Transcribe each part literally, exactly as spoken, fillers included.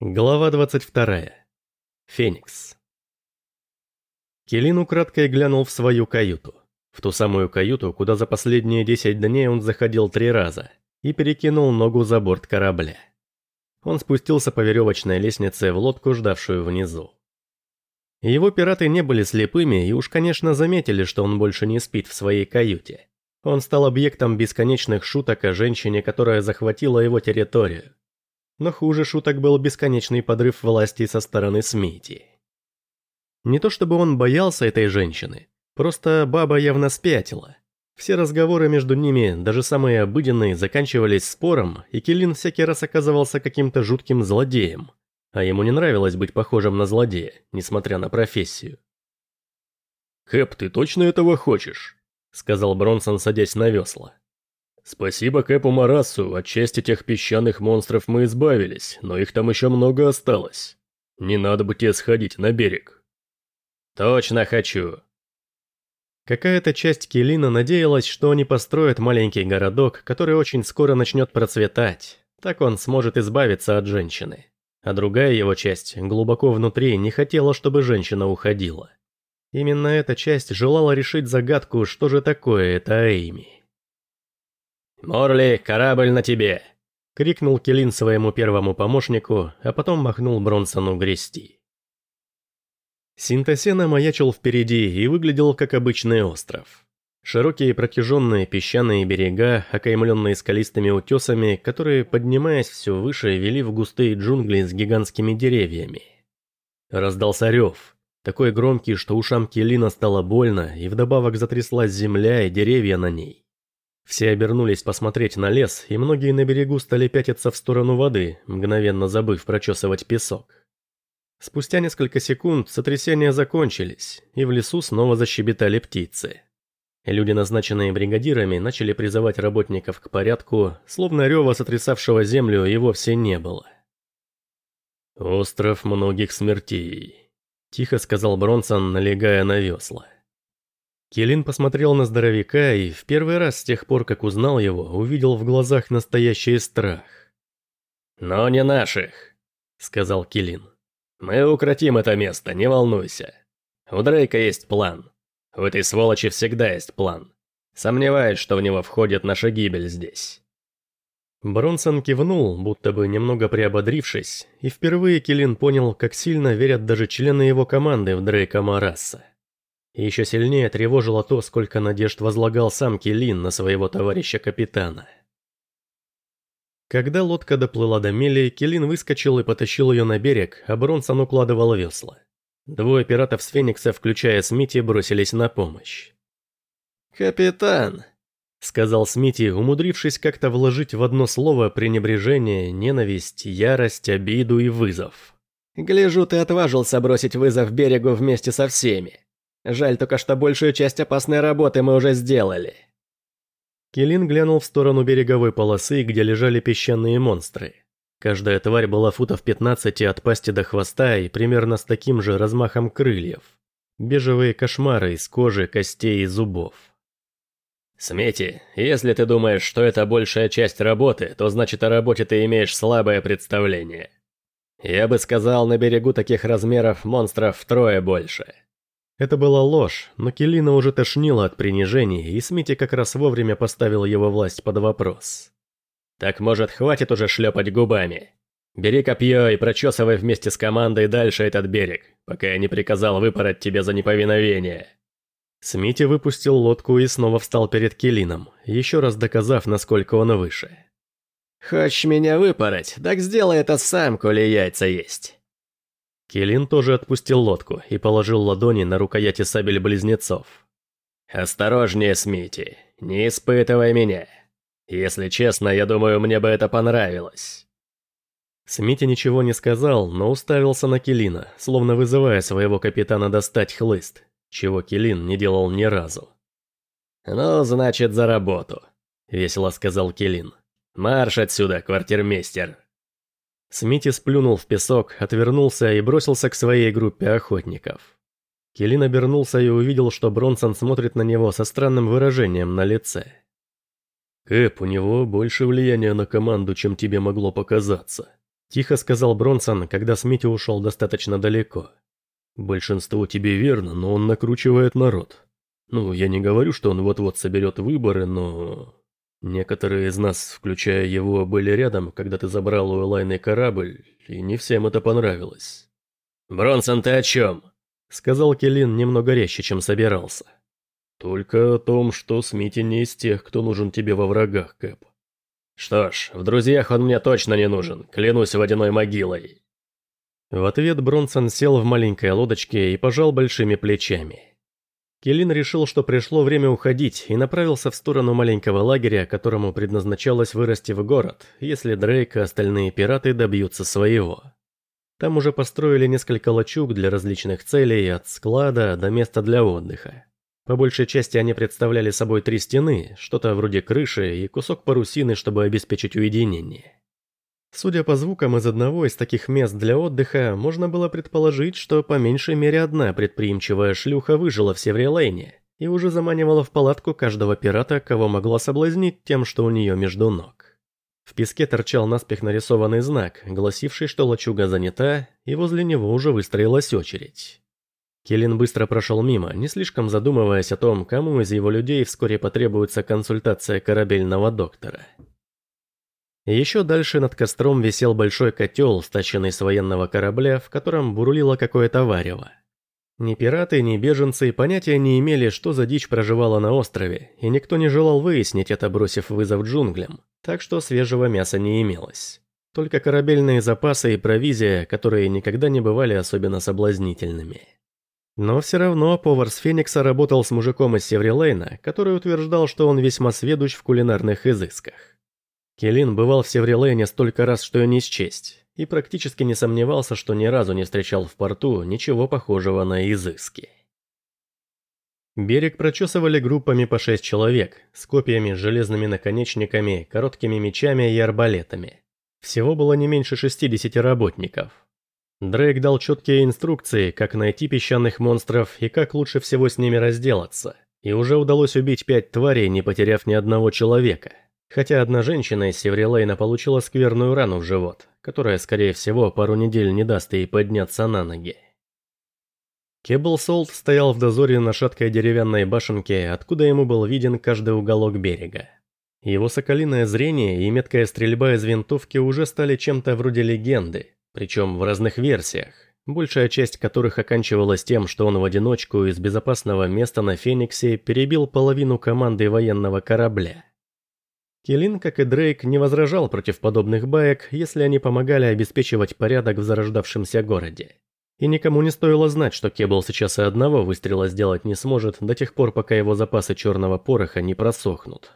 Глава двадцать вторая. Феникс. Келин украдкой глянул в свою каюту. В ту самую каюту, куда за последние десять дней он заходил три раза, и перекинул ногу за борт корабля. Он спустился по веревочной лестнице в лодку, ждавшую внизу. Его пираты не были слепыми и уж, конечно, заметили, что он больше не спит в своей каюте. Он стал объектом бесконечных шуток о женщине, которая захватила его территорию. Но хуже шуток был бесконечный подрыв власти со стороны Смити. Не то чтобы он боялся этой женщины, просто баба явно спятила. Все разговоры между ними, даже самые обыденные, заканчивались спором, и Келин всякий раз оказывался каким-то жутким злодеем. А ему не нравилось быть похожим на злодея, несмотря на профессию. «Кэп, ты точно этого хочешь?» — сказал Бронсон, садясь на весла. «Спасибо Кэпу Марасу, от части тех песчаных монстров мы избавились, но их там еще много осталось. Не надо бы тебе сходить на берег». «Точно хочу». Какая-то часть Келина надеялась, что они построят маленький городок, который очень скоро начнет процветать. Так он сможет избавиться от женщины. А другая его часть, глубоко внутри, не хотела, чтобы женщина уходила. Именно эта часть желала решить загадку, что же такое эта Эйми. «Морли, корабль на тебе!» — крикнул Келин своему первому помощнику, а потом махнул Бронсону грести. Синтосена маячил впереди и выглядел как обычный остров. Широкие протяженные песчаные берега, окаймленные скалистыми утесами, которые, поднимаясь все выше, вели в густые джунгли с гигантскими деревьями. Раздался рев, такой громкий, что ушам Келина стало больно, и вдобавок затряслась земля и деревья на ней. Все обернулись посмотреть на лес, и многие на берегу стали пятиться в сторону воды, мгновенно забыв прочесывать песок. Спустя несколько секунд сотрясения закончились, и в лесу снова защебетали птицы. Люди, назначенные бригадирами, начали призывать работников к порядку, словно рева, сотрясавшего землю, и вовсе не было. «Остров многих смертей», – тихо сказал Бронсон, налегая на весла. Келин посмотрел на здоровяка и в первый раз с тех пор, как узнал его, увидел в глазах настоящий страх. «Но не наших», — сказал Келин. «Мы укротим это место, не волнуйся. У Дрейка есть план. У этой сволочи всегда есть план. Сомневаюсь, что в него входит наша гибель здесь». Бронсон кивнул, будто бы немного приободрившись, и впервые Келин понял, как сильно верят даже члены его команды в Дрейка Мараса. И еще сильнее тревожило то, сколько надежд возлагал сам Келин на своего товарища-капитана. Когда лодка доплыла до мели, Келин выскочил и потащил ее на берег, а Бронсон укладывал весла. Двое пиратов с Феникса, включая Смити, бросились на помощь. «Капитан», — сказал Смити, умудрившись как-то вложить в одно слово пренебрежение, ненависть, ярость, обиду и вызов. «Гляжу, ты отважился бросить вызов берегу вместе со всеми. Жаль только, что большую часть опасной работы мы уже сделали». Келин глянул в сторону береговой полосы, где лежали песчаные монстры. Каждая тварь была футов пятнадцати от пасти до хвоста и примерно с таким же размахом крыльев. Бежевые кошмары из кожи, костей и зубов. «Смити, если ты думаешь, что это большая часть работы, то значит о работе ты имеешь слабое представление. Я бы сказал, на берегу таких размеров монстров втрое больше». Это была ложь, но Келина уже тошнило от принижений, и Смити как раз вовремя поставил его власть под вопрос. «Так, может, хватит уже шлепать губами? Бери копье и прочесывай вместе с командой дальше этот берег, пока я не приказал выпороть тебя за неповиновение». Смити выпустил лодку и снова встал перед Келином, еще раз доказав, насколько он выше. «Хочешь меня выпороть? Так сделай это сам, коли яйца есть». Келин тоже отпустил лодку и положил ладони на рукояти сабель-близнецов. «Осторожнее, Смити, не испытывай меня. Если честно, я думаю, мне бы это понравилось». Смити ничего не сказал, но уставился на Келина, словно вызывая своего капитана достать хлыст, чего Келин не делал ни разу. «Ну, значит, за работу», — весело сказал Келин. «Марш отсюда, квартирмейстер». Смити сплюнул в песок, отвернулся и бросился к своей группе охотников. Келин обернулся и увидел, что Бронсон смотрит на него со странным выражением на лице. «Кэп, у него больше влияния на команду, чем тебе могло показаться», Тихо сказал Бронсон, когда Смити ушел достаточно далеко. «Большинство тебе верно, но он накручивает народ. Ну, я не говорю, что он вот-вот соберет выборы, но... Некоторые из нас, включая его, были рядом, когда ты забрал у Элайны корабль, и не всем это понравилось». «Бронсон, ты о чем?» — сказал Келлин немного резче, чем собирался. «Только о том, что Смити не из тех, кто нужен тебе во врагах, Кэп». «Что ж, в друзьях он мне точно не нужен, клянусь водяной могилой». В ответ Бронсон сел в маленькой лодочке и пожал большими плечами. Келлин решил, что пришло время уходить, и направился в сторону маленького лагеря, которому предназначалось вырасти в город, если Дрейк и остальные пираты добьются своего. Там уже построили несколько лачуг для различных целей, от склада до места для отдыха. По большей части они представляли собой три стены, что-то вроде крыши и кусок парусины, чтобы обеспечить уединение. Судя по звукам из одного из таких мест для отдыха, можно было предположить, что по меньшей мере одна предприимчивая шлюха выжила в Севрилейне и уже заманивала в палатку каждого пирата, кого могла соблазнить тем, что у нее между ног. В песке торчал наспех нарисованный знак, гласивший, что лачуга занята, и возле него уже выстроилась очередь. Келлин быстро прошел мимо, не слишком задумываясь о том, кому из его людей вскоре потребуется консультация корабельного доктора. Еще дальше над костром висел большой котел, стащенный с военного корабля, в котором бурлило какое-то варево. Ни пираты, ни беженцы понятия не имели, что за дичь проживала на острове, и никто не желал выяснить это, бросив вызов джунглям, так что свежего мяса не имелось. Только корабельные запасы и провизия, которые никогда не бывали особенно соблазнительными. Но все равно повар с Феникса работал с мужиком из Севрилейна, который утверждал, что он весьма сведущ в кулинарных изысках. Келлин бывал в Севрилейне столько раз, что и не счесть, и практически не сомневался, что ни разу не встречал в порту ничего похожего на изыски. Берег прочесывали группами по шесть человек, с копьями, железными наконечниками, короткими мечами и арбалетами. Всего было не меньше шестидесяти работников. Дрейк дал четкие инструкции, как найти песчаных монстров и как лучше всего с ними разделаться, и уже удалось убить пять тварей, не потеряв ни одного человека. Хотя одна женщина из Севрилейна получила скверную рану в живот, которая, скорее всего, пару недель не даст ей подняться на ноги. Кебл Солт стоял в дозоре на шаткой деревянной башенке, откуда ему был виден каждый уголок берега. Его соколиное зрение и меткая стрельба из винтовки уже стали чем-то вроде легенды, причем в разных версиях, большая часть которых оканчивалась тем, что он в одиночку из безопасного места на Фениксе перебил половину команды военного корабля. Келлин, как и Дрейк, не возражал против подобных баек, если они помогали обеспечивать порядок в зарождавшемся городе. И никому не стоило знать, что Кебл сейчас и одного выстрела сделать не сможет до тех пор, пока его запасы черного пороха не просохнут.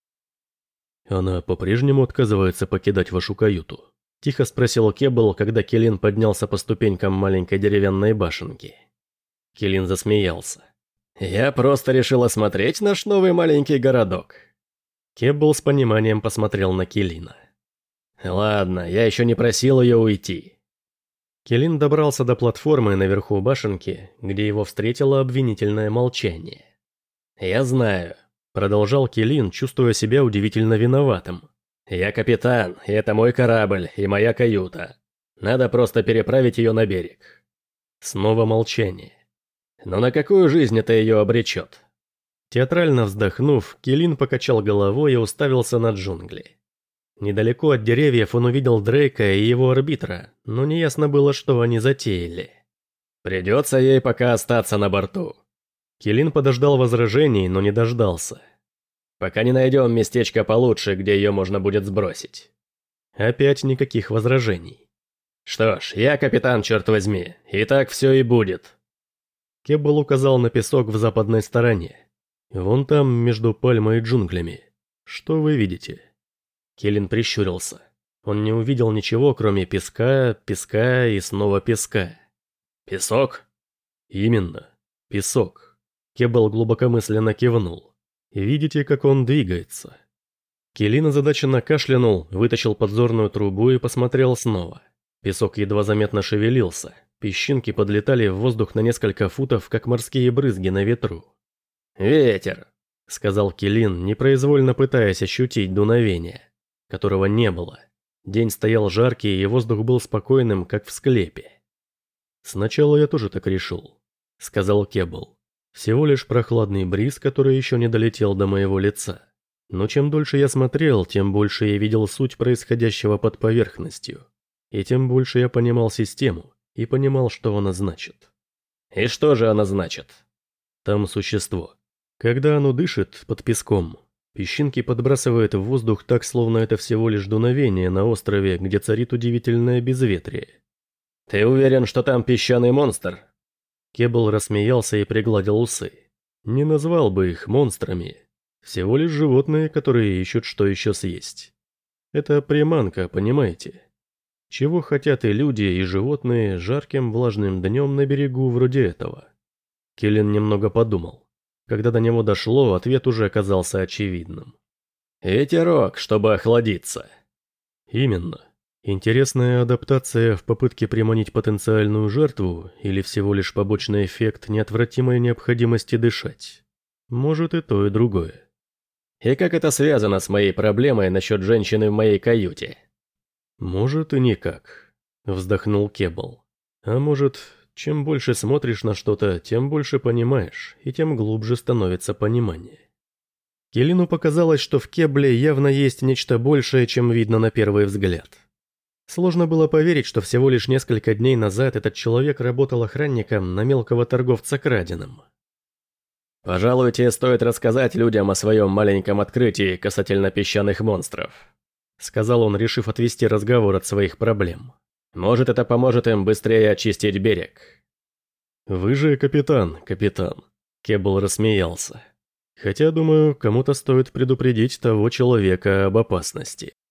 «Она по-прежнему отказывается покидать вашу каюту?» – тихо спросил Кебл, когда Келлин поднялся по ступенькам маленькой деревянной башенки. Келлин засмеялся. «Я просто решил осмотреть наш новый маленький городок». Кебл с пониманием посмотрел на Келлина. «Ладно, я еще не просил ее уйти». Келлин добрался до платформы наверху башенки, где его встретило обвинительное молчание. «Я знаю», — продолжал Келлин, чувствуя себя удивительно виноватым. «Я капитан, и это мой корабль, и моя каюта. Надо просто переправить ее на берег». Снова молчание. «Но на какую жизнь это ее обречет?» Театрально вздохнув, Келлин покачал головой и уставился на джунгли. Недалеко от деревьев он увидел Дрейка и его арбитра, но неясно было, что они затеяли. «Придется ей пока остаться на борту». Келлин подождал возражений, но не дождался. «Пока не найдем местечко получше, где ее можно будет сбросить». Опять никаких возражений. «Что ж, я капитан, черт возьми, и так все и будет». Кебл указал на песок в западной стороне. «Вон там, между пальмой и джунглями. Что вы видите?» Келлин прищурился. Он не увидел ничего, кроме песка, песка и снова песка. «Песок?» «Именно. Песок». Кебл глубокомысленно кивнул. «Видите, как он двигается?» Келлин озадаченно кашлянул, вытащил подзорную трубу и посмотрел снова. Песок едва заметно шевелился. Песчинки подлетали в воздух на несколько футов, как морские брызги на ветру. «Ветер», — сказал Келлин, непроизвольно пытаясь ощутить дуновение, которого не было. День стоял жаркий, и воздух был спокойным, как в склепе. «Сначала я тоже так решил», — сказал Кебл. «Всего лишь прохладный бриз, который еще не долетел до моего лица. Но чем дольше я смотрел, тем больше я видел суть происходящего под поверхностью. И тем больше я понимал систему и понимал, что она значит». «И что же она значит?» «Там существо. Когда оно дышит под песком, песчинки подбрасывает в воздух так, словно это всего лишь дуновение на острове, где царит удивительное безветрие». «Ты уверен, что там песчаный монстр?» Кебл рассмеялся и пригладил усы. «Не назвал бы их монстрами. Всего лишь животные, которые ищут, что еще съесть. Это приманка, понимаете? Чего хотят и люди, и животные жарким влажным днем на берегу вроде этого?» Келлен немного подумал. Когда до него дошло, ответ уже оказался очевидным. «Ветерок, чтобы охладиться». «Именно. Интересная адаптация в попытке приманить потенциальную жертву или всего лишь побочный эффект неотвратимой необходимости дышать? Может и то, и другое». «И как это связано с моей проблемой насчет женщины в моей каюте?» «Может и никак», — вздохнул Кебл. «А может, чем больше смотришь на что-то, тем больше понимаешь, и тем глубже становится понимание». Келлину показалось, что в Кебле явно есть нечто большее, чем видно на первый взгляд. Сложно было поверить, что всего лишь несколько дней назад этот человек работал охранником на мелкого торговца краденым. «Пожалуй, тебе стоит рассказать людям о своем маленьком открытии касательно песчаных монстров», — сказал он, решив отвести разговор от своих проблем. «Может, это поможет им быстрее очистить берег». «Вы же капитан, капитан», — Кебл рассмеялся. «Хотя, думаю, кому-то стоит предупредить того человека об опасности».